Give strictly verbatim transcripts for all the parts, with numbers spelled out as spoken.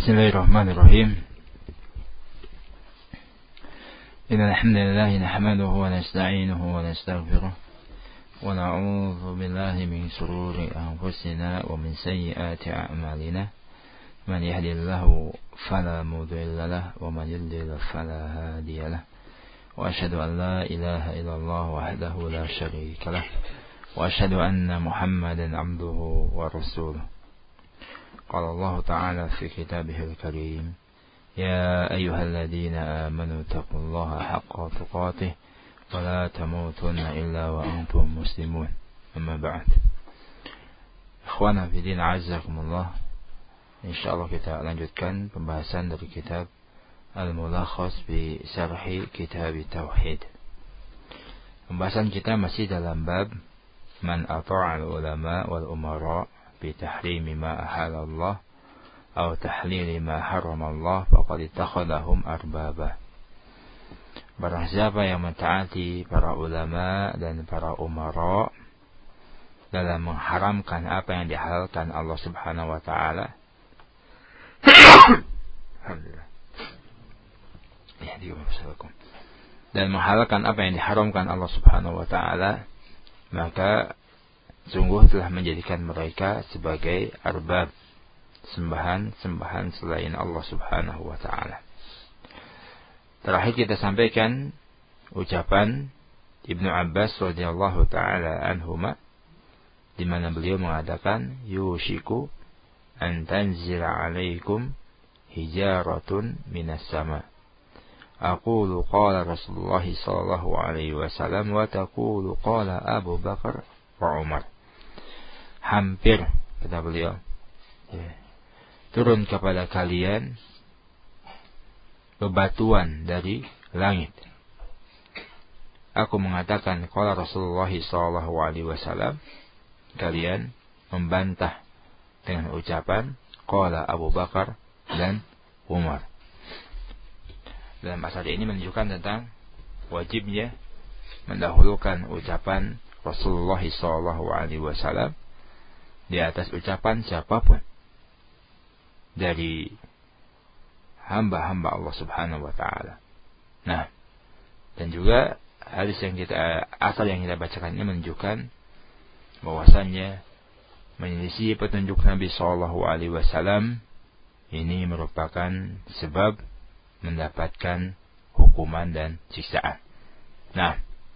Bismillahirrahmanirrahim. Innal hamdalillah nahmaduhu wa nasta'inuhu wa nastaghfiruh wa na'udzu billahi min shururi anfusina wa min sayyiati a'malina. Man yahdihillahu fala mudilla lahu wa man yudlil fala hadiya lahu. Wa asyhadu an la ilaha illallah wahdahu la syarika lahu wa asyhadu anna Muhammadan 'abduhu wa rasuluh. Qala Allah Ta'ala fi kitabihil karim, ya ayyuhalladzina amanu taqullaha haqqa tuqatih wa la tamutunna illa wa antum muslimun. Amma ba'd. Ikhwana fi din, azzakumullah. Insyaallah kita lanjutkan pembahasan dari kitab Al-Mulakhas bi Syarhi Kitab Tauhid. Pembahasan kita masih dalam bab man ata'al ulama wal umara bi tahrimi ma ahalallah atau tahlili ma haramallah faqad ittakhadhahum arbaba. Barang siapa yang mentaati para ulama dan para umara dalam mengharamkan apa yang dihalalkan Allah Subhanahu wa taala, alhamdulillah, ya diusahakan, dan menghalalkan apa yang diharamkan Allah Subhanahu wa taala, maka sungguh telah menjadikan mereka sebagai arbab, sembahan-sembahan selain Allah Subhanahu wa taala. Terakhir kita sampaikan ucapan Ibnu Abbas radhiyallahu taala anhuma, di mana beliau mengatakan, yushiku an tanzila alaikum hijaratun minas sama. Aqulu qala Rasulullah sallallahu alaihi wasallam wa taqulu qala Abu Bakar wa Umar. Hampir, kata beliau, ya, turun kepada kalian bebatuan dari langit. Aku mengatakan qala Rasulullah sallallahu alaihi wasallam, kalian membantah dengan ucapan qala Abu Bakar dan Umar. Dalam pasal ini menunjukkan tentang wajibnya mendahulukan ucapan Rasulullah sallallahu alaihi wasallam di atas ucapan siapapun dari hamba-hamba Allah Subhanahu wa taala. Nah, dan juga hadis yang kita asal yang kita bacakan ini menunjukkan bahwasannya menyelisih petunjuk Nabi sallallahu alaihi wasallam ini merupakan sebab mendapatkan hukuman dan siksaan. Nah,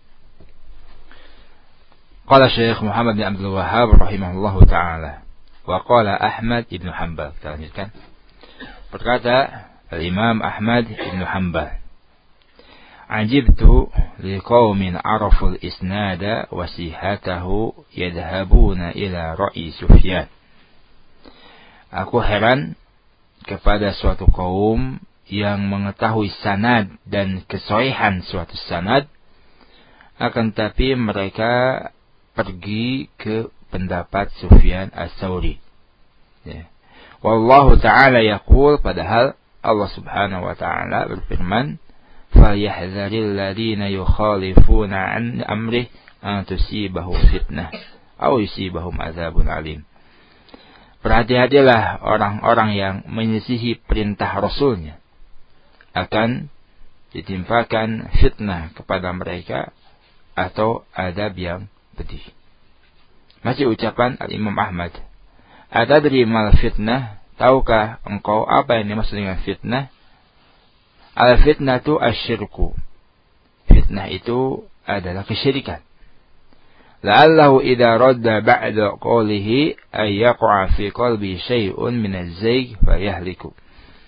qala Syekh Muhammad bin Abdul Wahhab rahimahullahu taala wa qala Ahmad ibn Hanbal. Kita lanjutkan. Berkata Al-Imam Ahmad ibn Hanbal, ajibtu liqaumin araful isnada wa sihhatahu yadhhabuna ila ra'i Sufyan. Aku heran kepada suatu kaum yang mengetahui sanad dan kesohihan suatu sanad, akan tapi mereka pergi ke pendapat Sufyan Ats-Tsauri. Ya. Wallahu ta'ala yaqul, padahal Allah Subhanahu wa ta'ala berfirman, falyahzaril ladzina yukhalifuna an amrih an tusibahum fitnah aw yusibahum adzabun alim. Berhati-hatilah orang-orang yang menyelisihi perintah Rasulnya, akan ditimpakan fitnah kepada mereka atau adab yang pedih. Masih ucapan Al-Imam Ahmad, atadri mal fitnah, tahukah engkau apa yang dimaksud dengan fitnah? Al-fitnatu asyirku, fitnah itu adalah kesyirikan. La'allahu idza radda ba'da qawlihi ay yaqa'a fi qalbi syai'un min az-zayg fayahliku.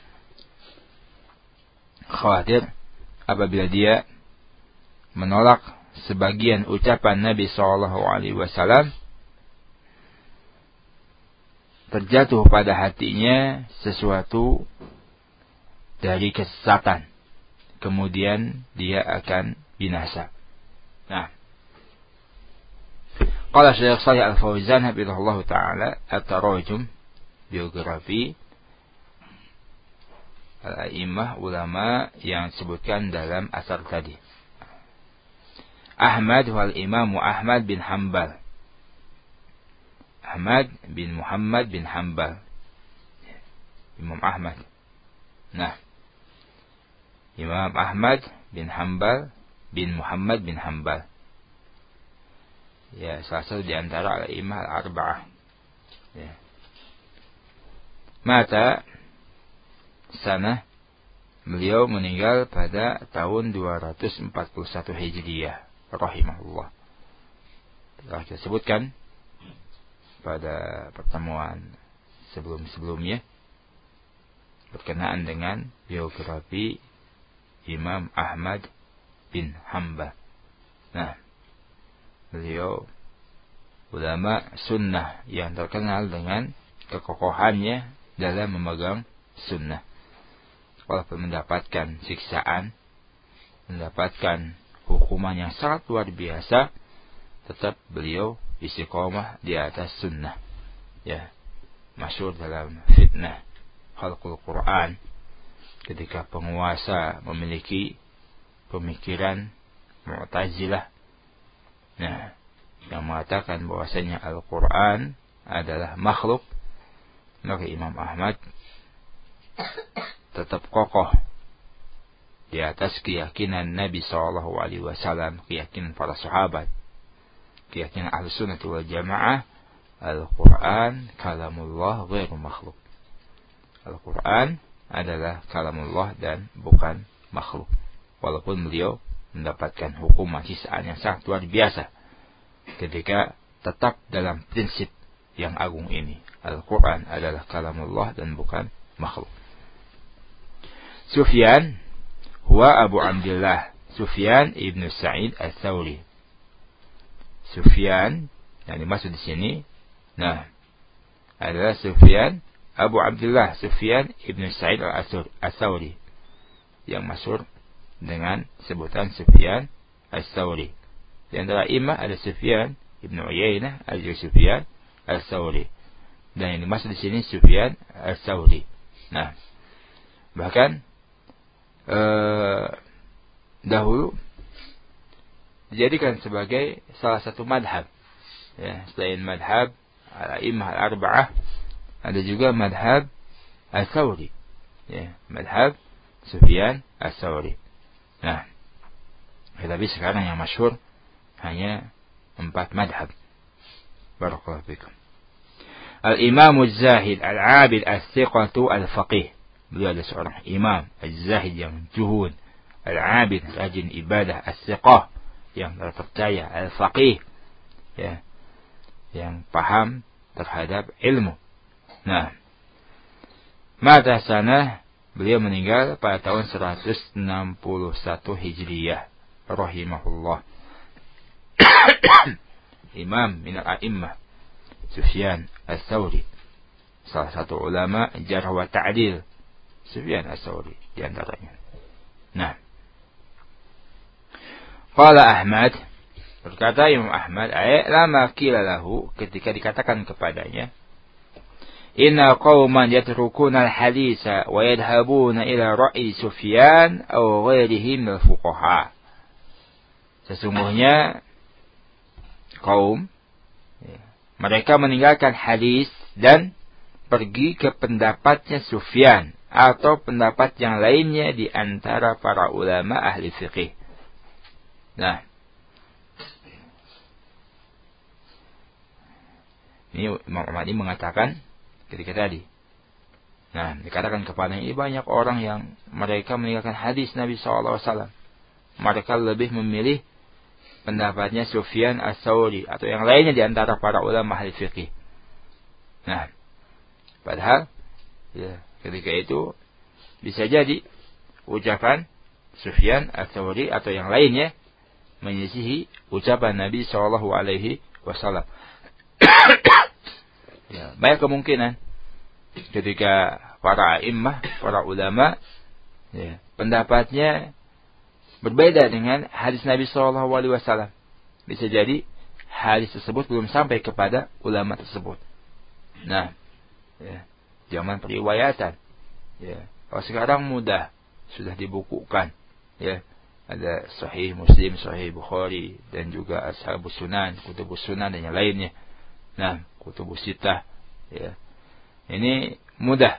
Khawatir apabila dia menolak sebagian ucapan Nabi sallallahu alaihi wasallam, terjatuh pada hatinya sesuatu dari kesesatan, kemudian dia akan binasa. Nah, qala Syekh Shalih Al-Fauzan hafizahullah taala, at-tarajum, biografi al-a'immah, ulama yang disebutkan dalam asar tadi. Ahmad wal Imam Ahmad bin Hanbal. Ahmad bin Muhammad bin Hanbal. Imam Ahmad. Nah, Imam Ahmad bin Hanbal bin Muhammad bin Hanbal. Ya, salah satu di antara al-imam al-arba'ah. Ya. Mata sana beliau meninggal pada tahun dua ratus empat puluh satu Hijriyah, rahimahullah. Telah kita sebutkan pada pertemuan sebelum-sebelumnya berkenaan dengan biografi Imam Ahmad bin Hanbal. Nah, beliau ulama sunnah yang terkenal dengan kekokohannya dalam memegang sunnah. Walaupun mendapatkan siksaan, mendapatkan hukuman yang sangat luar biasa, tetap beliau istiqomah di atas sunnah. Ya, masyhur dalam fitnah khalqul Quran, ketika penguasa memiliki pemikiran Mu'tazilah, nah, yang mengatakan bahwasanya Al-Quran adalah makhluk, maka Imam Ahmad tetap kokoh di atas keyakinan Nabi shallallahu alaihi wasallam, keyakinan para sahabat, keyakinan Ahlus Sunnah wal Jamaah. Al-Quran kalamullah ghairu makhluk. Al-Quran adalah kalamullah dan bukan makhluk. Walaupun beliau mendapatkan hukuman sisaan yang sangat luar biasa ketika tetap dalam prinsip yang agung ini. Al-Quran adalah kalamullah dan bukan makhluk. Sufyan huwa Abu Abdullah Sufyan ibn Sa'id al-Thawri. Sufyan yang dimaksud di sini, nah, adalah Sufyan Abu Abdullah Sufyan ibn Sa'id al-Thawri, yang masyhur dengan sebutan Sufyan al-Thawri. Di antara imam ada Sufyan ibn Uyainah, ada Sufyan al-Thawri. Dan yang dimaksud di sini Sufyan al-Thawri. Nah, bahkan eh, dahulu dijadikan sebagai salah satu madhab. Ya, selain madhab al-A'immah al-Arba'ah, ada juga madhab al-Thawri. Ya, madhab Sufyan al-Thawri. Nah, tetapi sekarang yang masyhur hanya empat madhab. Barakallahu fikum. Al-Imam Az-Zahid Al-Abid Al-Thiqatu Al-Faqih. Beliau adalah seorang imam Az-Zahid yang juhud, Al-Abid, rajin ibadah, Al-Thiqah, yang terpercaya, Al-Faqih, ya, yang paham terhadap ilmu. Nah, mata sana beliau meninggal pada tahun seratus enam puluh satu Hijriyah, rahimahullah. Imam min al-a'immah Sufyan al-Thawri, salah satu ulama jarh wa ta'dil. Sufyan al-Thawri di antaranya. Nah, qala Ahmad, berkata Imam Ahmad, ay lama qila lahu, ketika dikatakan kepadanya, inna qauman yatrukuna al-haditha wa yadhhabuna ila ra'i Sufyan aw ghairihi min al-fuqaha. Sesungguhnya kaum, mereka meninggalkan hadis dan pergi ke pendapatnya Sufyan atau pendapat yang lainnya di antara para ulama ahli fiqih. Nah, ini Imam Ahmad ini mengatakan ketika tadi, nah, dikatakan kepada ini banyak orang yang mereka meninggalkan hadis Nabi shallallahu alaihi wasallam. Mereka lebih memilih pendapatnya Sufyan al-Thawri atau yang lainnya di antara para ulama ahli fiqih. Nah, padahal ya, ketika itu bisa jadi ucapan Sufyan al-Thawri atau yang lainnya menyisihi ucapan Nabi shallallahu alaihi wasallam. Ya, banyak kemungkinan ketika para a'immah, para ulama, ya, pendapatnya berbeda dengan hadis Nabi shallallahu alaihi wasallam. Bisa jadi hadis tersebut belum sampai kepada ulama tersebut. Nah, ya, zaman periwayatan. Ya, kalau sekarang mudah, sudah dibukukan. Ya, ada Sahih Muslim, Sahih Bukhari, dan juga Ashabus Sunan, Kutubus Sunan dan yang lainnya. Nah, Kutubus Sittah. Ya, ini mudah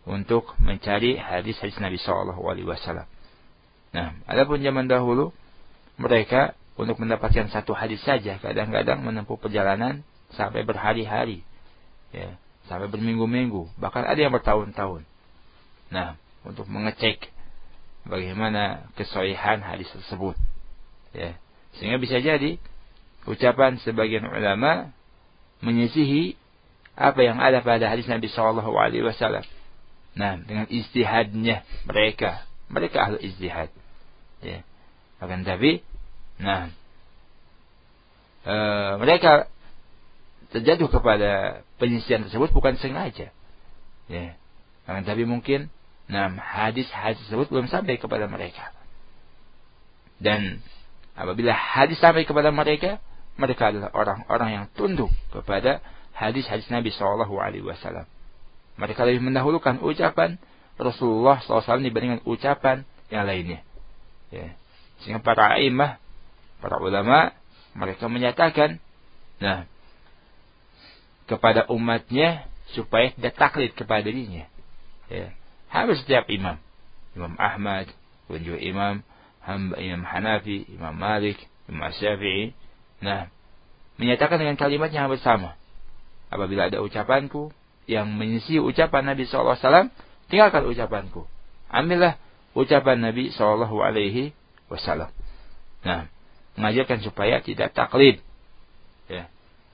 untuk mencari hadis-hadis Nabi Shallallahu Alaihi Wasallam. Nah, adapun zaman dahulu mereka untuk mendapatkan satu hadis saja kadang-kadang menempuh perjalanan sampai berhari-hari, ya, sampai berminggu-minggu, bahkan ada yang bertahun-tahun. Nah, untuk mengecek bagaimana kesohihan hadis tersebut, ya, sehingga bisa jadi ucapan sebagian ulama menyisihi apa yang ada pada hadis Nabi Shallallahu Alaihi Wasallam. Nah, dengan ijtihadnya mereka, mereka ahli ijtihad, ya. Akan tapi, nah, e, mereka terjatuh kepada penyisihan tersebut bukan sengaja, ya. Akan tapi mungkin, nah, hadis-hadis tersebut belum sampai kepada mereka. Dan apabila hadis sampai kepada mereka, mereka adalah orang-orang yang tunduk kepada hadis-hadis Nabi Shallallahu Alaihi Wasallam. Mereka lebih mendahulukan ucapan Rasulullah shallallahu alaihi wasallam dibandingkan ucapan yang lainnya. Ya. Sehingga para a'immah, para ulama, mereka menyatakan, nah, kepada umatnya supaya tidak taklid kepada dirinya. Ya. Hampir setiap imam, Imam Ahmad, dan juga Imam Imam Hanafi, Imam Malik, Imam Syafi'i, nah, menyatakan dengan kalimatnya hampir sama. Apabila ada ucapanku yang menyisi ucapan Nabi shallallahu alaihi wasallam, tinggalkan ucapanku. Ambillah ucapan Nabi shallallahu alaihi wasallam. Nah, mengajarkan supaya tidak taklid. Ya.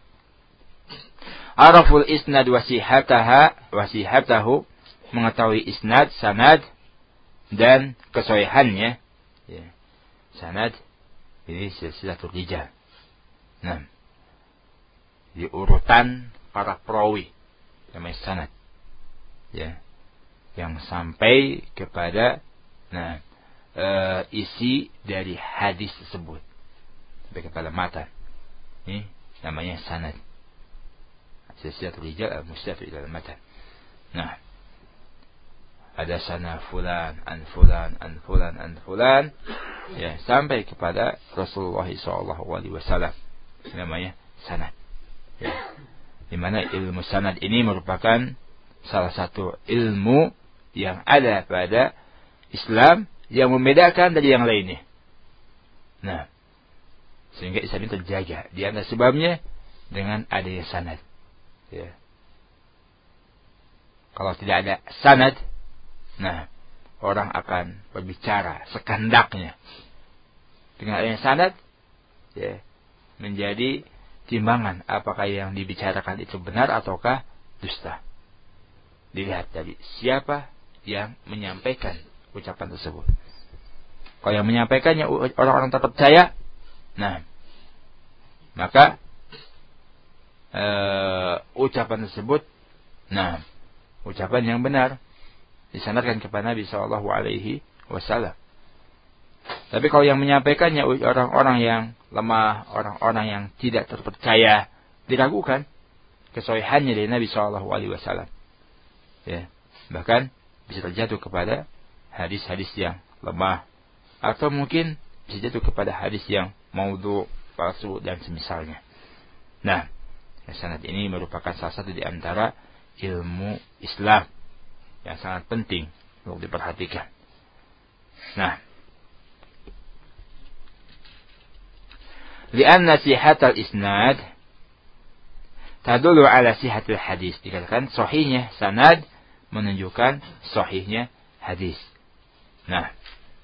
Araful isnad wasihataha wasihatahu, mengetahui isnad, sanad, dan kesohihannya. Ya. Sanad ini silsilatul rijal. Nah, di urutan para perawi namanya sanad, ya, yang sampai kepada, nah, e, isi dari hadis tersebut sampai kepada matan, ini namanya sanad. Silsilatul rijal al-mustafi ila matan. Nah, ada sana fulan an fulan an fulan an fulan, ya, sampai kepada Rasulullah shallallahu alaihi wasallam, namanya sanad, ya. Di mana ilmu sanad ini merupakan salah satu ilmu yang ada pada Islam yang membedakan dari yang lainnya. Nah, sehingga Islam ini terjaga. Di antara sebabnya dengan adanya sanad. Ya. Kalau tidak ada sanad, nah, orang akan berbicara sekandaknya. Dengan adanya sanad, ya, menjadi timbangan apakah yang dibicarakan itu benar ataukah dusta. Dilihat dari siapa yang menyampaikan ucapan tersebut. Kalau yang menyampaikannya orang-orang terpercaya, nah, maka uh, ucapan tersebut, nah, ucapan yang benar disandarkan kepada Nabi shallallahu alaihi wasallam. Tapi kalau yang menyampaikannya orang-orang yang lemah, orang-orang yang tidak terpercaya, diragukan kesohihannya dari Nabi shallallahu alaihi wasallam. Ya, bahkan bisa terjatuh kepada hadis-hadis yang lemah, atau mungkin bisa jatuh kepada hadis yang maudhu, palsu, dan semisalnya. Nah, sanad ini merupakan salah satu di antara ilmu Islam yang sangat penting untuk diperhatikan. Nah, lianna sihatal isnad tadullu ala sihatil hadis. Dikatakan sahihnya sanad menunjukkan sahihnya hadis. Nah,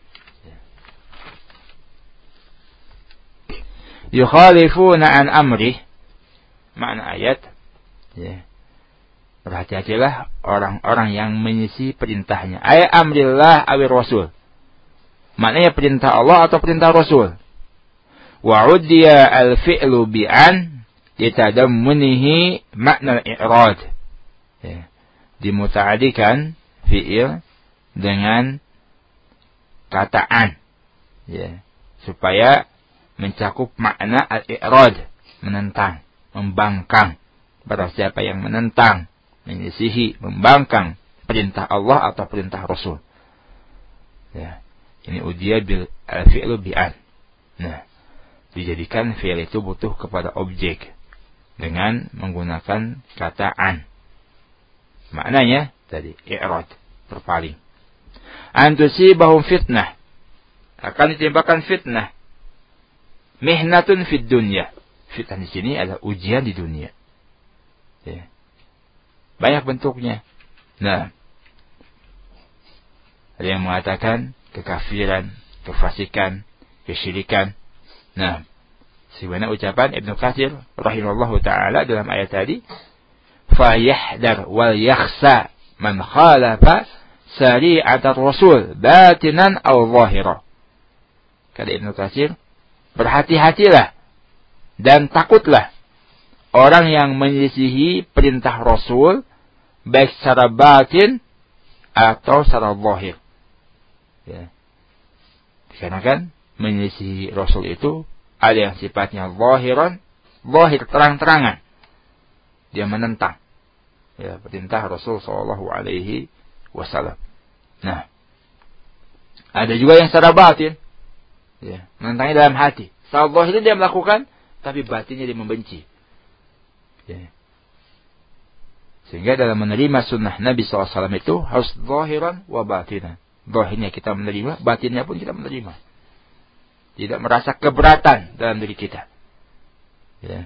yukhalifuna an amri, makna ayat, ya, berhati-hatilah orang-orang yang menyisi perintahnya. Ayat amrillah awir rasul, maknanya perintah Allah atau perintah Rasul. Wa'uddiya al-fi'lu bi'an yatadammunihi makna al-i'rad, ya, dimuta'adikan fi'il dengan kataan, ya, supaya mencakup makna al-i'rad, menentang, membangkang. Barang siapa yang menentang, menyisihi, membangkang perintah Allah atau perintah Rasul, ya, ini ujiya bil al-fi'lu bi'an. Nah, dijadikan fi'il itu butuh kepada objek dengan menggunakan kata an. Maknanya tadi, i'rad, berpaling. An tusibahum fitnah, akan ditimpakan fitnah. Mihnatun fid dunya. Fitnah di sini adalah ujian di dunia. Ya. Banyak bentuknya. Nah, ada yang mengatakan kekafiran, kefasikan, kesyirikan. Nah, sebagaimana ucapan Ibnu Katsir rahimahullahu taala dalam ayat tadi, fa yahdar wal yakhsa man khalafa sari'atar rasul batinan aw zahira. Kata Ibnu Katsir, berhati-hatilah dan takutlah orang yang menyelisihi perintah Rasul baik secara batin atau secara zahir. Ya. Dikarenakan menyelisihi Rasul itu ada yang sifatnya zahiran, zahir terang-terangan. Dia menentang ya perintah Rasul sallallahu alaihi wasallam. Nah, ada juga yang secara batin. Ya, menentangnya dalam hati. Secara zahir dia melakukan, tapi batinnya dia membenci. Ya. Sehingga dalam menerima sunnah Nabi shallallahu alaihi wasallam itu harus zahiran wa batinan. Zahirnya kita menerima, batinnya pun kita menerima. Tidak merasa keberatan dalam diri kita. Ya.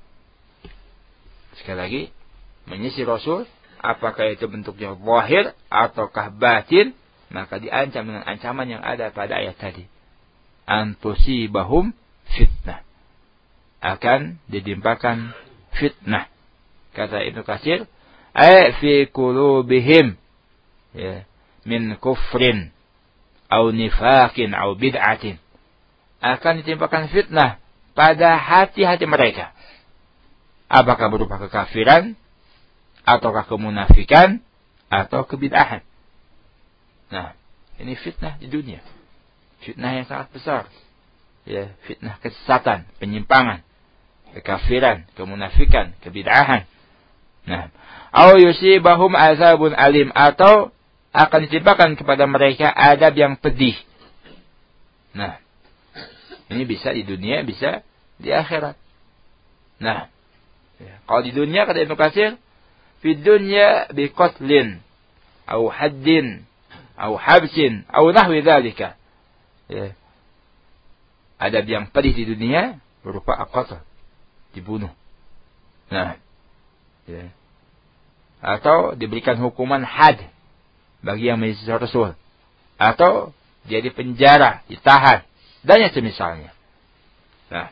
Sekali lagi, menyisi Rasul, apakah itu bentuknya zahir ataukah batin, maka diancam dengan ancaman yang ada pada ayat tadi. Antusibahum fitnah, akan ditimpakan fitnah. Kata Ibnu Katsir, ay fi qulubihim ya min kufrin au nifaqin au bid'atin, akan ditimpakan fitnah pada hati-hati mereka, apakah berupa kekafiran ataukah kemunafikan atau kebid'ahan. Nah, ini fitnah di dunia. Fitnah yang sangat besar. Ya, fitnah kesesatan, penyimpangan, kekafiran, kemunafikan, kebid'ahan. Nah, au yusibahum azabun alim, atau akan ditimpakan kepada mereka adab yang pedih. Nah, ini bisa di dunia, bisa di akhirat. Nah, ya, kalau di dunia kata Ibnu Katsir, fi dunya bi qatlin au haddin au habsin au nahwi dzalika. Ya. Adab yang pedih di dunia berupa aqatl, dibunuh. Nah, ya. Atau diberikan hukuman had bagi yang menyelisihi Rasul, atau dia di penjara, ditahan, dan yang semisalnya. Nah,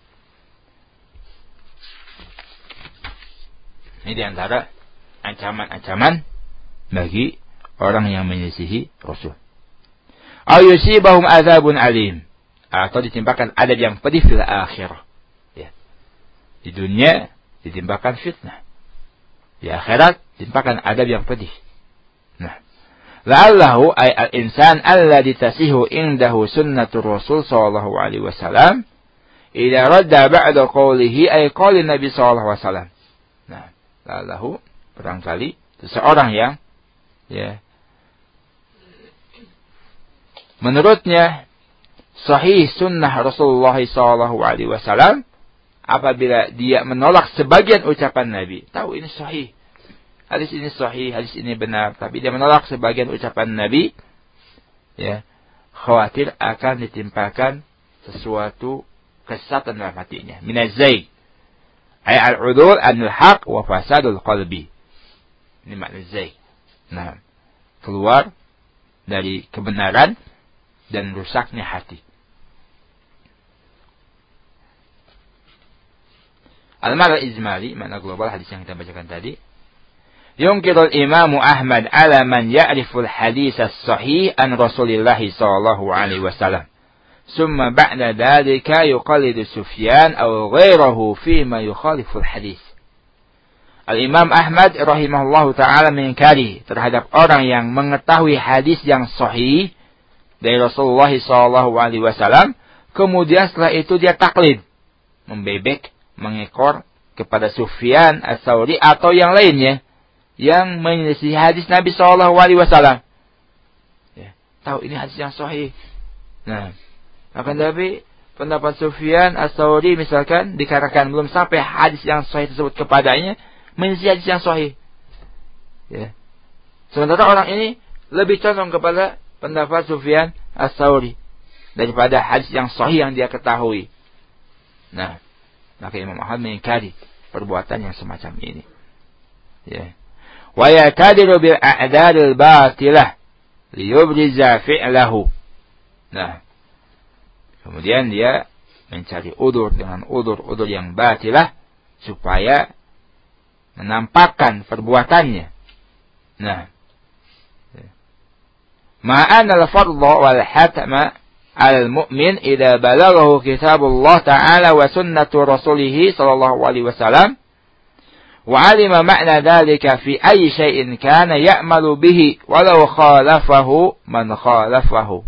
ini diantara ancaman-ancaman bagi orang yang menyelisihi Rasul. Au yusibahum adzabun alim, atau ditimpakan adab yang pedih fil akhirah. Ya. Di dunia ditimpakan fitnah. Di akhirat ditimpakan adab yang pedih. Nah, la'allahu ay al-insan alladhi tasihu indahu sunnatur Rasul sallallahu alaihi wasallam idza radda ba'da qawlihi ay qawli Nabi sallallahu alaihi wasallam. Nah, la'allahu barangkali seseorang yang ya menurutnya sahih sunnah Rasulullah sallallahu alaihi wasallam, apabila dia menolak sebagian ucapan Nabi, tahu ini sahih, hadis ini sahih, hadis ini benar, tapi dia menolak sebagian ucapan Nabi, ya, khawatir akan ditimpakan sesuatu kesesatan dalam hatinya. Minaz-zayg, ay al-udul anil haq wa fasadul qalbi. Ini makna zayg. Nah, keluar dari kebenaran dan rusaknya hati. Al-ma'na ijmali, makna global hadis yang kita bacakan tadi. Yunkirul Imam Ahmad ala man ya'riful hadis as-sahih an Rasulillah sallallahu alaihi wasallam. Summa ba'da dhalika yuqallidu Sufyan aw ghairahu fima yukhaliful hadis. Al-Imam Ahmad rahimahullahu ta'ala mengingkari terhadap orang yang mengetahui hadis yang sahih dari Rasulullah sallallahu alaihi wasallam, kemudian setelah itu dia taklid, membebek, mengekor kepada Sufyan Ats-Tsauri atau yang lainnya yang menyelisih hadis Nabi sallallahu alaihi wasallam. Ya, tahu ini hadis yang sahih. Nah, akan tapi pendapat Sufyan Ats-Tsauri misalkan dikarenakan belum sampai hadis yang sahih tersebut kepadanya, menyelisih hadis yang sahih. Ya. Sementara orang ini lebih condong kepada pendapat Sufyan Ats-Tsauri daripada hadis yang sahih yang dia ketahui. Nah, maka Imam Ahmad mengingkari perbuatan yang semacam ini. Ya. Wa yatadiru bil a'dadil batilah liyubriza fi'lahu. Nah, kemudian dia mencari udur dengan udur-udur yang batilah supaya menampakkan perbuatannya. Nah, ma'ana al-fardha wal hatma al-mu'min idza balaghahu kitabullah ta'ala wa sunnatu rasulih sallallahu alaihi wasallam wa 'alima ma'na dhalika fi ayyi shay'in kana ya'malu bihi walau khalafahu man khalafahu.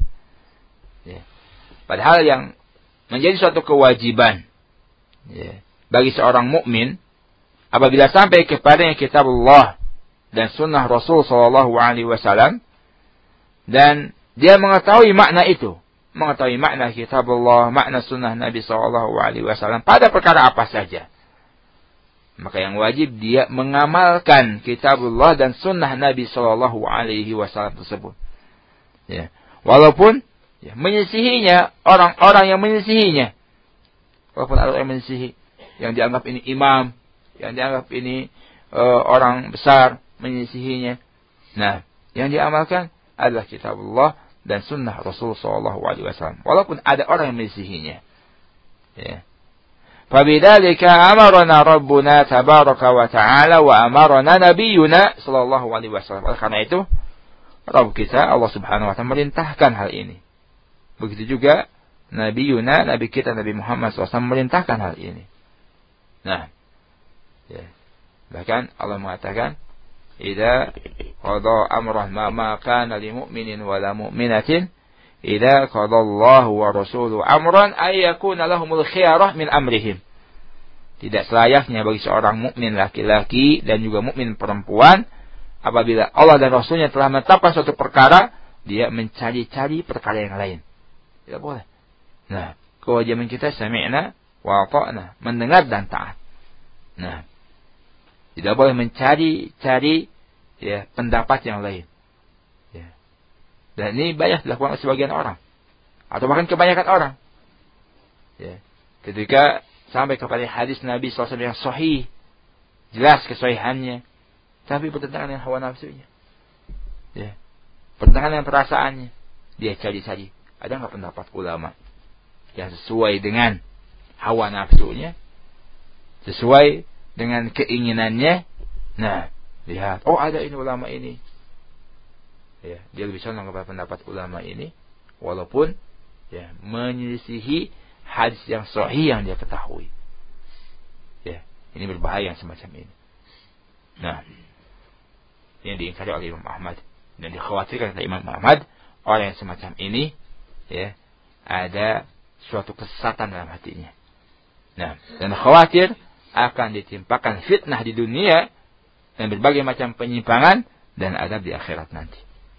Ya. Padahal yang menjadi suatu kewajiban ya, bagi seorang mukmin apabila sampai kepadanya kitabullah dan sunnah Rasul sallallahu alaihi wasallam dan dia mengetahui makna itu, mengetahui makna kitabullah, makna sunnah Nabi sallallahu alaihi wasallam pada perkara apa saja, maka yang wajib dia mengamalkan kitabullah dan sunnah Nabi sallallahu alaihi wasallam tersebut. Ya, walaupun ya, menyisihinya orang-orang yang menyisihinya, walaupun ada orang yang menyisihi, yang dianggap ini imam, yang dianggap ini uh, orang besar menyisihinya. Nah, yang diamalkan adalah kitabullah dan sunnah Rasul sallallahu alaihi wasallam, walaupun ada orang yang menyisihinya. Ya. Fabidzalika amarna Rabbuna tabaraka wa ta'ala wa amarna nabiyyuna sallallahu alaihi wasallam. Oleh karena itu, Rabb kita Allah Subhanahu wa taala merintahkan hal ini. Begitu juga Nabi Yuna, Nabi kita Nabi Muhammad shallallahu alaihi wasallam merintahkan hal ini. Nah, ya. Bahkan Allah mengatakan, "Idza qada amran ma ma kana lil mu'minin wa la mu'minatin, idza qada Allahu wa rasuluhu amran ay yakuna lahumul khiyarah min amrihim." Tidak selayaknya bagi seorang mukmin laki-laki dan juga mukmin perempuan apabila Allah dan Rasulnya telah menetapkan suatu perkara, dia mencari-cari perkara yang lain. Tidak boleh. Nah, kewajiban kita sami'na wa ata'na, mendengar dan taat. Nah, tidak boleh mencari-cari ya pendapat yang lain. Ya. Dan ini banyak dilakukan oleh sebagian orang atau bahkan kebanyakan orang. Ya. Ketika sampai kepada hadis Nabi shallallahu alaihi wasallam yang sahih, jelas kesahihannya, tapi bertentangan dengan hawa nafsunya. Ya. Bertentangan dengan perasaannya, dia cari-cari. Ada nggak pendapat ulama yang sesuai dengan hawa nafsunya, sesuai dengan keinginannya? Nah, lihat, oh ada ini ulama ini. Ya, dia lebih condong kepada pendapat ulama ini, walaupun ya menyelisihi hadis yang sahih yang dia ketahui. Ya, ini berbahaya yang semacam ini. Nah, ini diingkari oleh Imam Ahmad dan dikhawatirkan oleh Imam Ahmad orang yang semacam ini ya ada suatu kesesatan dalam hatinya. Nah, dan khawatir akan ditimpakan fitnah di dunia dan berbagai macam penyimpangan dan adab di akhirat nanti.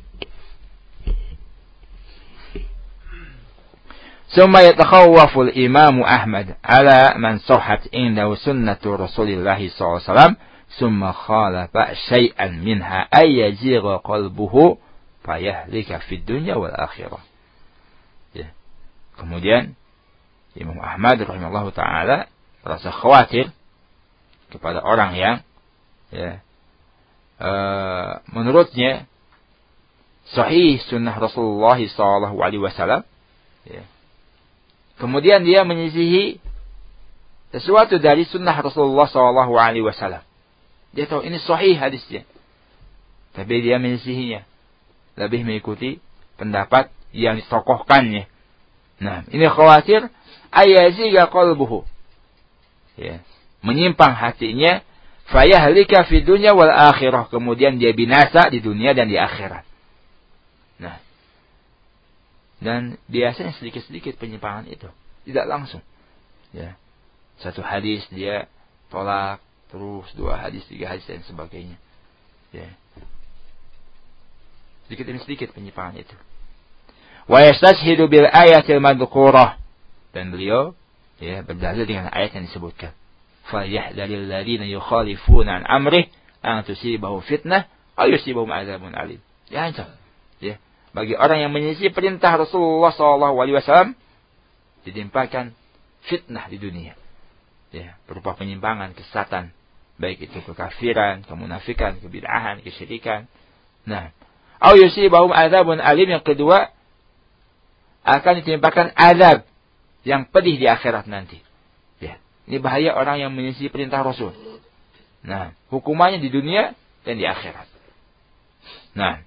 Summa yatakhawwafu al-Imam Ahmad ala man sahhat indahu sunnatu Rasulillah sallallahu alaihi wasallam summa khalafa syai'an minha ay yazigha qalbuhu fayahlika fid dunya wal akhirah. Ya. Kemudian Imam Ahmad rahimahullahu taala merasa khawatir kepada orang yang ya uh, menurutnya sahih sunnah Rasulullah sallallahu alaihi wasallam ya. Kemudian dia menyisihi sesuatu dari sunnah Rasulullah sallallahu alaihi wasallam. Dia tahu ini sahih hadisnya, tapi dia menyisihinya, lebih mengikuti pendapat yang ditokohkannya. Nah, ini khawatir ayaziga qalbuhu. Ya, menyimpang hatinya, fayahlika fid dunya wal akhirah, kemudian dia binasa di dunia dan di akhirat. Nah, dan biasanya sedikit-sedikit penyimpangan itu, tidak langsung. Ya. Satu hadis dia tolak, terus dua hadis, tiga hadis dan sebagainya. Ya. Sedikit demi sedikit penyimpangan itu. Wa yastashhidu bil ayatil madhkurah, dan beliau ya berdalil dengan ayat yang disebutkan. Falyahdharil ladzina yukhalifuna an amrih an tusibahu fitnah ayusibahum adzabun alim. Diancam. Ya. Bagi orang yang menyelisih perintah Rasulullah sallallahu alaihi wasallam ditimpakan fitnah di dunia. Ya, berupa penyimpangan, kesesatan, baik itu kekafiran, kemunafikan, kebid'ahan, kesyirikan. Nah, ayusibahum adzabun alim, yang kedua akan ditimpakan azab yang pedih di akhirat nanti. Ya, ini bahaya orang yang menyelisih perintah Rasul. Nah, hukumannya di dunia dan di akhirat. Nah,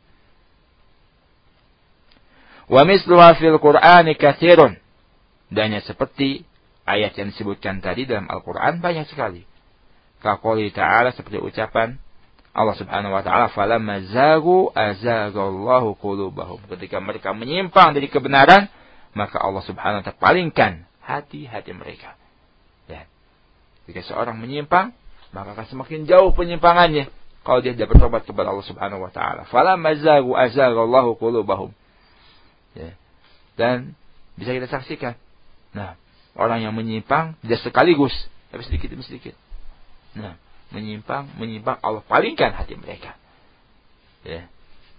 wa misluha fil Qur'ani katsirun. Dan seperti ayat yang disebutkan tadi dalam Al-Qur'an banyak sekali. Kaqouli ta'ala, seperti ucapan Allah Subhanahu wa taala, falamma zagu azagallahu qulubahum. Ketika mereka menyimpang dari kebenaran, maka Allah Subhanahu wa taala palingkan hati-hati mereka. Ya. Jika seorang menyimpang, maka akan semakin jauh penyimpangannya kalau dia tidak bertobat kepada Allah Subhanahu wa taala. Falamma zagu azagallahu qulubahum. Ya. Dan bisa kita saksikan. Nah, orang yang menyimpang tidak sekaligus, tapi sedikit demi sedikit. Nah, menyimpang, menyimpang, Allah palingkan hati mereka. Ya.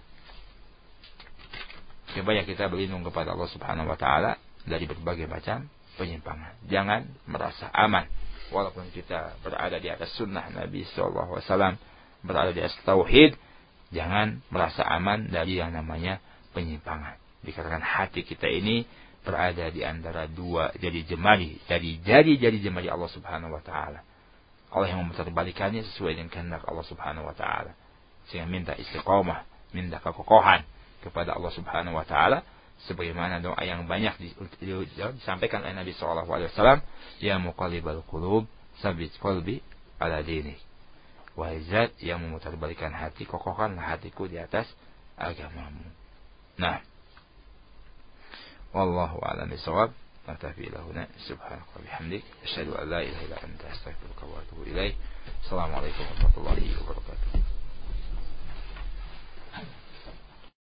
Coba ya kita berlindung kepada Allah Subhanahu wa taala dari berbagai macam penyimpangan. Jangan merasa aman walaupun kita berada di atas sunnah Nabi sallallahu alaihi wasallam, berada di atas tauhid, jangan merasa aman dari yang namanya penyimpangan. Dikarenakan hati kita ini berada di antara dua jari jemari, dari jari-jari jemari Allah Subhanahu wa taala. Allah yang memutarbalikkannya sesuai dengan kehendak Allah Subhanahu wa taala. Sehingga minta istiqamah, minta kekokohan kepada Allah Subhanahu wa taala, sebagaimana doa yang banyak disampaikan oleh Nabi sallallahu alaihi wasallam, ya muqallibal qulub, tsabbit qalbi ala dinik. Wahai zat yang memutarbalikkan hati, kokohkanlah hatiku di atas agamamu. Nah, wallahu a'lam bishawab. Naktafi lahuna, subhanaka wa bihamdik, asyhadu an la ilaha illa anta, astaghfiruka wa atubu ilaik. Assalamualaikum warahmatullahi wabarakatuh.